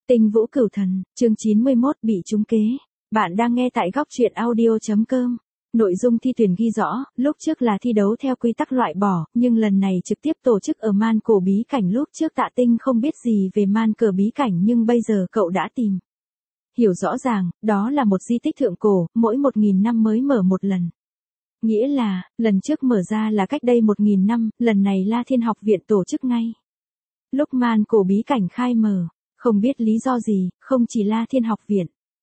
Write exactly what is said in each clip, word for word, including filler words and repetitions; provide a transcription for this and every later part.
Tinh Vũ Cửu Thần, chương chín mươi mốt bị trúng kế. Bạn đang nghe tại góc truyện audio.com. Nội dung thi tuyển ghi rõ, lúc trước là thi đấu theo quy tắc loại bỏ, nhưng lần này trực tiếp tổ chức ở man cổ bí cảnh. Lúc trước Tạ Tinh không biết gì về man cờ bí cảnh nhưng bây giờ cậu đã tìm hiểu rõ ràng, đó là một di tích thượng cổ, mỗi một nghìn năm mới mở một lần. Nghĩa là, lần trước mở ra là cách đây một nghìn năm, lần này La Thiên Học Viện tổ chức ngay lúc man cổ bí cảnh khai mở. Không biết lý do gì, không chỉ La Thiên Học Viện,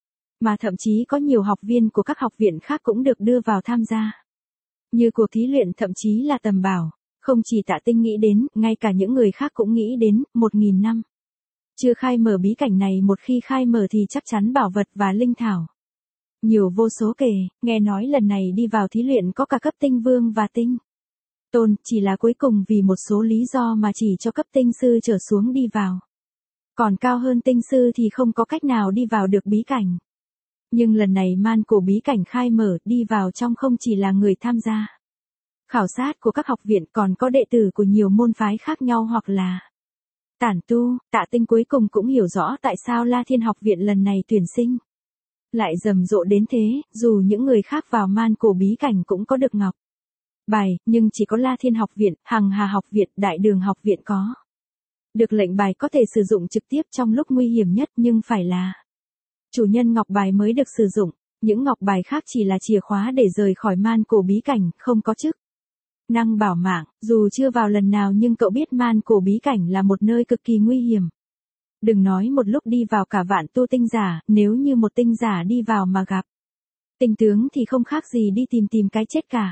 mà thậm chí có nhiều học viên của các học viện khác cũng được đưa vào tham gia. Như cuộc thí luyện thậm chí là tầm bảo, không chỉ Tạ Tinh nghĩ đến, ngay cả những người khác cũng nghĩ đến, một nghìn năm. Chưa khai mở bí cảnh này, một khi khai mở thì chắc chắn bảo vật và linh thảo nhiều vô số kể. Nghe nói lần này đi vào thí luyện có cả cấp tinh vương và tinh tôn, chỉ là cuối cùng vì một số lý do mà chỉ cho cấp tinh sư trở xuống đi vào. Còn cao hơn tinh sư thì không có cách nào đi vào được bí cảnh. Nhưng lần này man cổ bí cảnh khai mở, đi vào trong không chỉ là người tham gia khảo sát của các học viện, còn có đệ tử của nhiều môn phái khác nhau hoặc là tản tu. Tạ Tinh cuối cùng cũng hiểu rõ tại sao La Thiên Học Viện lần này tuyển sinh lại rầm rộ đến thế. Dù những người khác vào man cổ bí cảnh cũng có được ngọc bài, nhưng chỉ có La Thiên Học Viện, Hằng Hà Học Viện, Đại Đường Học Viện có được lệnh bài có thể sử dụng trực tiếp trong lúc nguy hiểm nhất, nhưng phải là chủ nhân ngọc bài mới được sử dụng. Những ngọc bài khác chỉ là chìa khóa để rời khỏi man cổ bí cảnh, không có chức năng bảo mạng. Dù chưa vào lần nào nhưng cậu biết man cổ bí cảnh là một nơi cực kỳ nguy hiểm. Đừng nói một lúc đi vào cả vạn tu tinh giả, nếu như một tinh giả đi vào mà gặp tinh tướng thì không khác gì đi tìm tìm cái chết cả.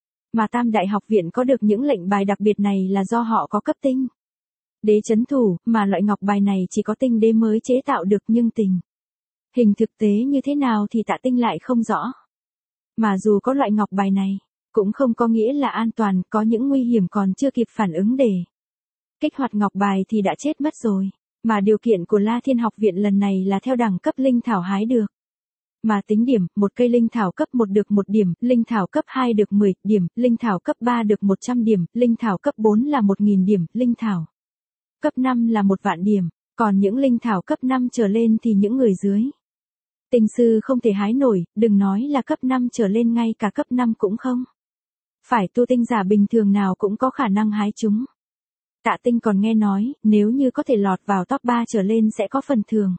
Mà Tam Đại Học Viện có được những lệnh bài đặc biệt này là do họ có cấp tinh đế chấn thủ, mà loại ngọc bài này chỉ có tinh đế mới chế tạo được, nhưng tình hình thực tế như thế nào thì Tạ Tinh lại không rõ. Mà dù có loại ngọc bài này, cũng không có nghĩa là an toàn, có những nguy hiểm còn chưa kịp phản ứng để kích hoạt ngọc bài thì đã chết mất rồi. Mà điều kiện của La Thiên Học Viện lần này là theo đẳng cấp linh thảo hái được mà tính điểm. Một cây linh thảo cấp một được một điểm, linh thảo cấp hai được mười điểm, linh thảo cấp ba được một trăm điểm, linh thảo cấp bốn là một nghìn điểm, linh thảo cấp năm là một vạn điểm, còn những linh thảo cấp năm trở lên thì những người dưới tinh sư không thể hái nổi, đừng nói là cấp năm trở lên, ngay cả cấp năm cũng không phải tu tinh giả bình thường nào cũng có khả năng hái chúng. Tạ Tinh còn nghe nói, nếu như có thể lọt vào top ba trở lên sẽ có phần thưởng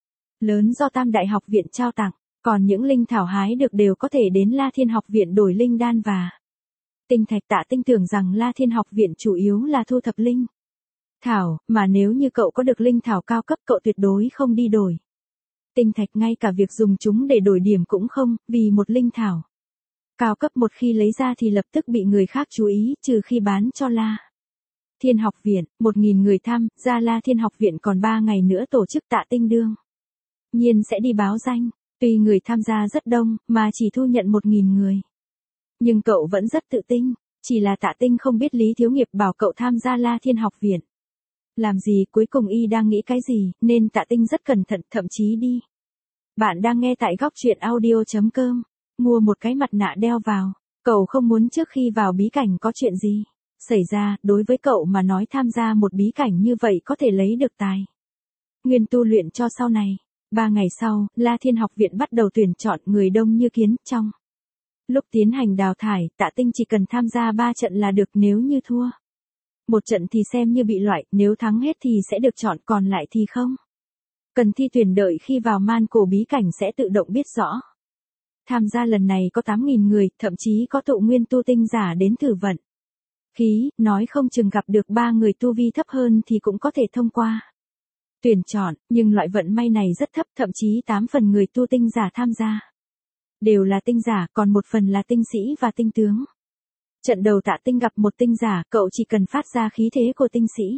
lớn do Tam Đại Học Viện trao tặng, còn những linh thảo hái được đều có thể đến La Thiên Học Viện đổi linh đan và tinh thạch. Tạ Tinh tưởng rằng La Thiên Học Viện chủ yếu là thu thập linh thảo, mà nếu như cậu có được linh thảo cao cấp cậu tuyệt đối không đi đổi tinh thạch, ngay cả việc dùng chúng để đổi điểm cũng không, vì một linh thảo cao cấp một khi lấy ra thì lập tức bị người khác chú ý, trừ khi bán cho La Thiên Học Viện. Một nghìn người tham gia La Thiên Học Viện, còn ba ngày nữa tổ chức. Tạ Tinh đương nhiên sẽ đi báo danh. Tuy người tham gia rất đông, mà chỉ thu nhận một nghìn người, nhưng cậu vẫn rất tự tin. Chỉ là Tạ Tinh không biết Lý Thiếu Nghiệp bảo cậu tham gia La Thiên Học Viện làm gì, cuối cùng y đang nghĩ cái gì, nên Tạ Tinh rất cẩn thận, thậm chí đi. Bạn đang nghe tại góc truyện audio.com. Mua một cái mặt nạ đeo vào. Cậu không muốn trước khi vào bí cảnh có chuyện gì xảy ra. Đối với cậu mà nói, tham gia một bí cảnh như vậy có thể lấy được tài nguyên tu luyện cho sau này. Ba ngày sau, La Thiên Học Viện bắt đầu tuyển chọn, người đông như kiến. Trong lúc tiến hành đào thải, Tạ Tinh chỉ cần tham gia ba trận là được, nếu như thua một trận thì xem như bị loại, nếu thắng hết thì sẽ được chọn, còn lại thì không cần thi tuyển. Đợi khi vào man cổ bí cảnh sẽ tự động biết rõ. Tham gia lần này có tám nghìn người, thậm chí có tụ nguyên tu tinh giả đến thử vận khí, nói không chừng gặp được ba người tu vi thấp hơn thì cũng có thể thông qua tuyển chọn, nhưng loại vận may này rất thấp, thậm chí tám phần người tu tinh giả tham gia đều là tinh giả, còn một phần là tinh sĩ và tinh tướng. Trận đầu Tạ Tinh gặp một tinh giả, cậu chỉ cần phát ra khí thế của tinh sĩ,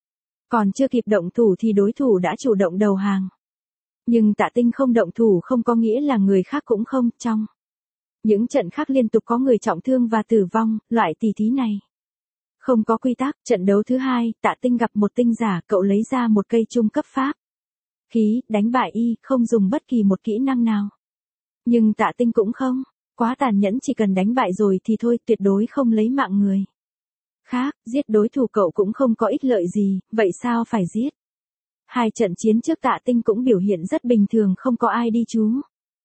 còn chưa kịp động thủ thì đối thủ đã chủ động đầu hàng. Nhưng Tạ Tinh không động thủ không có nghĩa là người khác cũng không. Trong những trận khác liên tục có người trọng thương và tử vong, loại tỷ thí này không có quy tắc. Trận đấu thứ hai, Tạ Tinh gặp một tinh giả, cậu lấy ra một cây trung cấp pháp khí, đánh bại y, không dùng bất kỳ một kỹ năng nào. Nhưng Tạ Tinh cũng không quá tàn nhẫn, chỉ cần đánh bại rồi thì thôi, tuyệt đối không lấy mạng người khác. Giết đối thủ cậu cũng không có ích lợi gì, vậy sao phải giết? Hai trận chiến trước Tạ Tinh cũng biểu hiện rất bình thường, không có ai đi chú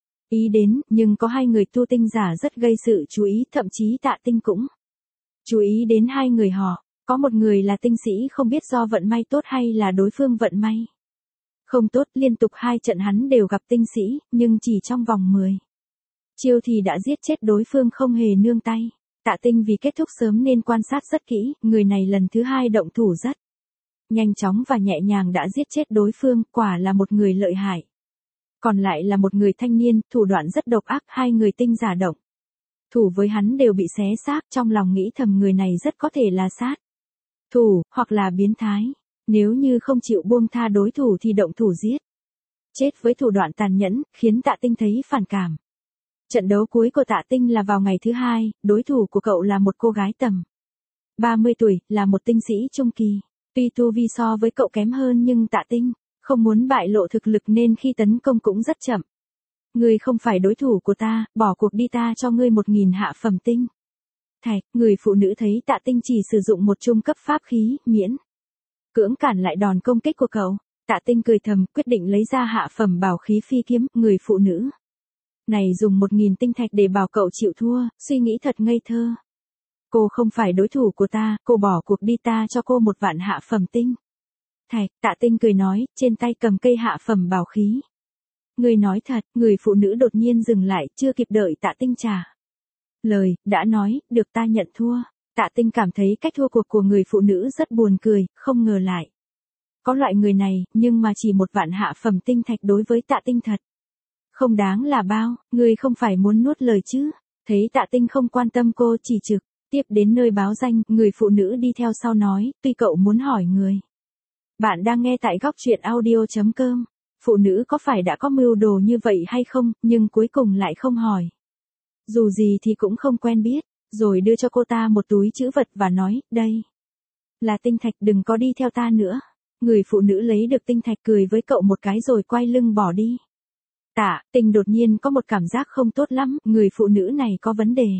ý đến, nhưng có hai người tu tinh giả rất gây sự chú ý, thậm chí Tạ Tinh cũng chú ý đến hai người họ. Có một người là tinh sĩ, không biết do vận may tốt hay là đối phương vận may không tốt, liên tục hai trận hắn đều gặp tinh sĩ, nhưng chỉ trong vòng mười chiêu thì đã giết chết đối phương không hề nương tay. Tạ Tinh vì kết thúc sớm nên quan sát rất kỹ, người này lần thứ hai động thủ rất nhanh chóng và nhẹ nhàng đã giết chết đối phương, quả là một người lợi hại. Còn lại là một người thanh niên, thủ đoạn rất độc ác, hai người tinh giả động thủ với hắn đều bị xé xác, trong lòng nghĩ thầm người này rất có thể là sát thủ, hoặc là biến thái. Nếu như không chịu buông tha đối thủ thì động thủ giết chết với thủ đoạn tàn nhẫn, khiến Tạ Tinh thấy phản cảm. Trận đấu cuối của Tạ Tinh là vào ngày thứ hai, đối thủ của cậu là một cô gái tầm ba mươi tuổi, là một tinh sĩ trung kỳ. Tuy tu vi so với cậu kém hơn nhưng Tạ Tinh không muốn bại lộ thực lực nên khi tấn công cũng rất chậm. Ngươi không phải đối thủ của ta, bỏ cuộc đi, ta cho ngươi một nghìn hạ phẩm tinh thạch. Người phụ nữ thấy Tạ Tinh chỉ sử dụng một trung cấp pháp khí, miễn cưỡng cản lại đòn công kích của cậu. Tạ Tinh cười thầm, quyết định lấy ra hạ phẩm bảo khí phi kiếm. Người phụ nữ này dùng một nghìn tinh thạch để bảo cậu chịu thua, suy nghĩ thật ngây thơ. Cô không phải đối thủ của ta, cô bỏ cuộc đi, ta cho cô một vạn hạ phẩm tinh thạch. Tạ Tinh cười nói, trên tay cầm cây hạ phẩm bảo khí. Người nói thật. Người phụ nữ đột nhiên dừng lại, chưa kịp đợi Tạ Tinh trả lời, đã nói, được, ta nhận thua. Tạ Tinh cảm thấy cách thua cuộc của người phụ nữ rất buồn cười, không ngờ lại có loại người này, nhưng mà chỉ một vạn hạ phẩm tinh thạch đối với Tạ Tinh thật không đáng là bao. Ngươi không phải muốn nuốt lời chứ? Thấy Tạ Tinh không quan tâm cô, chỉ trực tiếp đến nơi báo danh, người phụ nữ đi theo sau nói, tuy cậu muốn hỏi người bạn đang nghe tại góc truyện audio chấm com, phụ nữ có phải đã có mưu đồ như vậy hay không, nhưng cuối cùng lại không hỏi. Dù gì thì cũng không quen biết, rồi đưa cho cô ta một túi trữ vật và nói, đây là tinh thạch, đừng có đi theo ta nữa. Người phụ nữ lấy được tinh thạch cười với cậu một cái rồi quay lưng bỏ đi. Tạ Tinh đột nhiên có một cảm giác không tốt lắm, người phụ nữ này có vấn đề.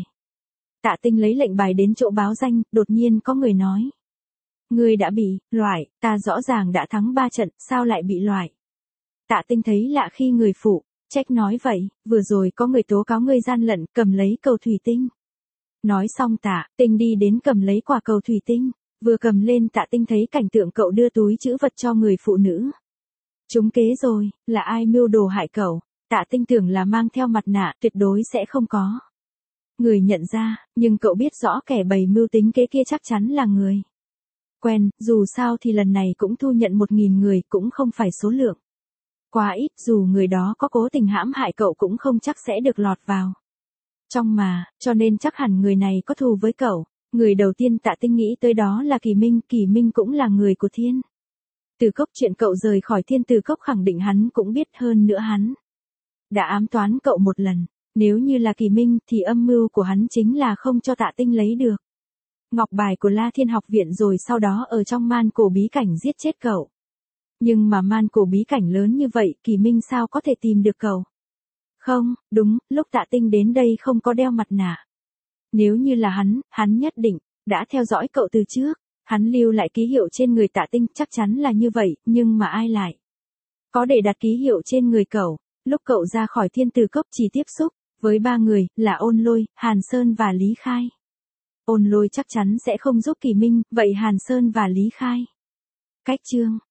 Tạ Tinh lấy lệnh bài đến chỗ báo danh, đột nhiên có người nói. Ngươi đã bị loại, ta rõ ràng đã thắng ba trận, sao lại bị loại? Tạ Tinh thấy lạ khi người phụ trách nói vậy, vừa rồi có người tố cáo ngươi gian lận, cầm lấy cầu thủy tinh. Nói xong Tạ Tinh đi đến cầm lấy quả cầu thủy tinh, vừa cầm lên Tạ Tinh thấy cảnh tượng cậu đưa túi trữ vật cho người phụ nữ. Trúng kế rồi, là ai mưu đồ hại cậu? Tạ Tinh tưởng là mang theo mặt nạ, tuyệt đối sẽ không có người nhận ra, nhưng cậu biết rõ kẻ bày mưu tính kế kia chắc chắn là người quen, dù sao thì lần này cũng thu nhận một nghìn người, cũng không phải số lượng quá ít, dù người đó có cố tình hãm hại cậu cũng không chắc sẽ được lọt vào trong mà, cho nên chắc hẳn người này có thù với cậu. Người đầu tiên Tạ Tinh nghĩ tới đó là Kỳ Minh, Kỳ Minh cũng là người của Thiên Tử Cốc, chuyện cậu rời khỏi Thiên Tử Cốc khẳng định hắn cũng biết, hơn nữa hắn đã ám toán cậu một lần. Nếu như là Kỳ Minh thì âm mưu của hắn chính là không cho Tạ Tinh lấy được ngọc bài của La Thiên học viện, rồi sau đó ở trong man cổ bí cảnh giết chết cậu. Nhưng mà man cổ bí cảnh lớn như vậy, Kỳ Minh sao có thể tìm được cậu? Không, đúng, lúc Tạ Tinh đến đây không có đeo mặt nạ. Nếu như là hắn, hắn nhất định đã theo dõi cậu từ trước. Hắn lưu lại ký hiệu trên người Tạ Tinh, chắc chắn là như vậy, nhưng mà ai lại có để đặt ký hiệu trên người cậu? Lúc cậu ra khỏi Thiên Tử Cốc chỉ tiếp xúc với ba người, là Ôn Lôi, Hàn Sơn và Lý Khai. Ôn Lôi chắc chắn sẽ không giúp Kỳ Minh, vậy Hàn Sơn và Lý Khai cách chương